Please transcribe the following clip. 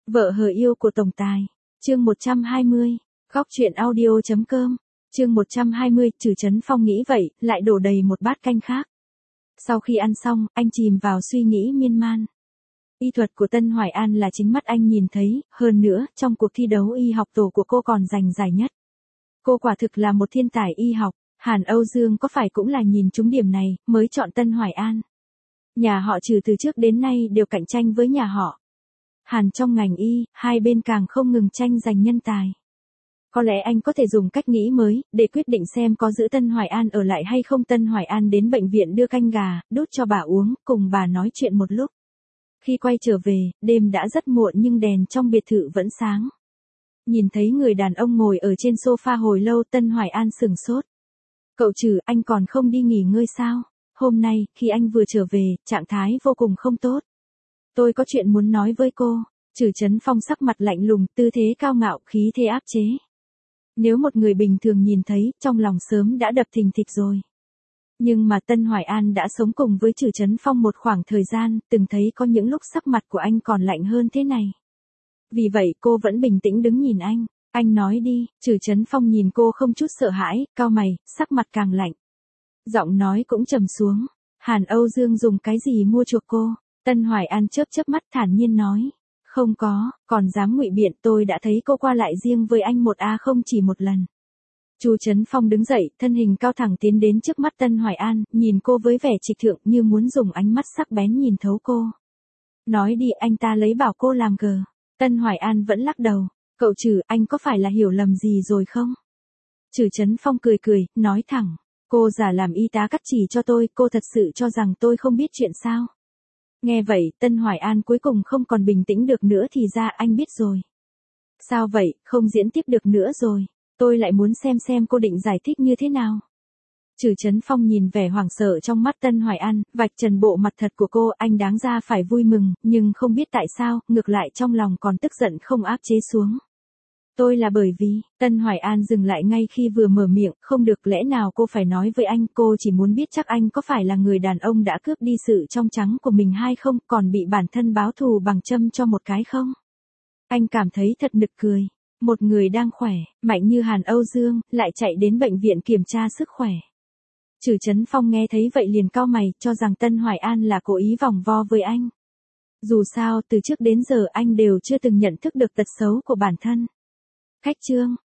Vợ hờ yêu của tổng tài. Chương 120. Góc truyện audio.com. Chương 120, Trử Chấn Phong nghĩ vậy, lại đổ đầy một bát canh khác. Sau khi ăn xong, anh chìm vào suy nghĩ miên man. Y thuật của Tân Hoài An là chính mắt anh nhìn thấy, hơn nữa, trong cuộc thi đấu y học tổ của cô còn giành giải nhất. Cô quả thực là một thiên tài y học, Hàn Âu Dương có phải cũng là nhìn trúng điểm này, mới chọn Tân Hoài An. Nhà họ Trừ từ trước đến nay đều cạnh tranh với nhà họ Hàn trong ngành y, hai bên càng không ngừng tranh giành nhân tài. Có lẽ anh có thể dùng cách nghĩ mới, để quyết định xem có giữ Tân Hoài An ở lại hay không. Tân Hoài An đến bệnh viện đưa canh gà, đút cho bà uống, cùng bà nói chuyện một lúc. Khi quay trở về, đêm đã rất muộn nhưng đèn trong biệt thự vẫn sáng. Nhìn thấy người đàn ông ngồi ở trên sofa hồi lâu, Tân Hoài An sửng sốt. Cậu Trừ, anh còn không đi nghỉ ngơi sao? Hôm nay, khi anh vừa trở về, trạng thái vô cùng không tốt. Tôi có chuyện muốn nói với cô. Trử Chấn Phong sắc mặt lạnh lùng, tư thế cao ngạo, khí thế áp chế. Nếu một người bình thường nhìn thấy, trong lòng sớm đã đập thình thịch rồi. Nhưng mà Tân Hoài An đã sống cùng với Trử Chấn Phong một khoảng thời gian, từng thấy có những lúc sắc mặt của anh còn lạnh hơn thế này. Vì vậy cô vẫn bình tĩnh đứng nhìn anh. Anh nói đi. Trử Chấn Phong nhìn cô không chút sợ hãi, cau mày, sắc mặt càng lạnh. Giọng nói cũng trầm xuống. Hàn Âu Dương dùng cái gì mua chuộc cô? Tân Hoài An chớp chớp mắt thản nhiên nói. Không có, còn dám ngụy biện, tôi đã thấy cô qua lại riêng với anh không chỉ một lần. Trử Chấn Phong đứng dậy, thân hình cao thẳng tiến đến trước mắt Tân Hoài An, nhìn cô với vẻ trịch thượng như muốn dùng ánh mắt sắc bén nhìn thấu cô. Nói đi, anh ta lấy bảo cô làm gờ. Tân Hoài An vẫn lắc đầu. Cậu Trử, anh có phải là hiểu lầm gì rồi không? Trử Chấn Phong cười cười, nói thẳng. Cô giả làm y tá cắt chỉ cho tôi, cô thật sự cho rằng tôi không biết chuyện sao? Nghe vậy, Tân Hoài An cuối cùng không còn bình tĩnh được nữa, thì ra anh biết rồi. Sao vậy, không diễn tiếp được nữa rồi. Tôi lại muốn xem cô định giải thích như thế nào. Trử Chấn Phong nhìn vẻ hoảng sợ trong mắt Tân Hoài An, vạch trần bộ mặt thật của cô. Anh đáng ra phải vui mừng, nhưng không biết tại sao, ngược lại trong lòng còn tức giận không áp chế xuống. Tôi là bởi vì, Tân Hoài An dừng lại ngay khi vừa mở miệng, không được, lẽ nào cô phải nói với anh, cô chỉ muốn biết chắc anh có phải là người đàn ông đã cướp đi sự trong trắng của mình hay không, còn bị bản thân báo thù bằng châm cho một cái không? Anh cảm thấy thật nực cười. Một người đang khỏe, mạnh như Hàn Âu Dương, lại chạy đến bệnh viện kiểm tra sức khỏe. Trử Chấn Phong nghe thấy vậy liền cau mày, cho rằng Tân Hoài An là cố ý vòng vo với anh. Dù sao, từ trước đến giờ anh đều chưa từng nhận thức được tật xấu của bản thân. Khách trương,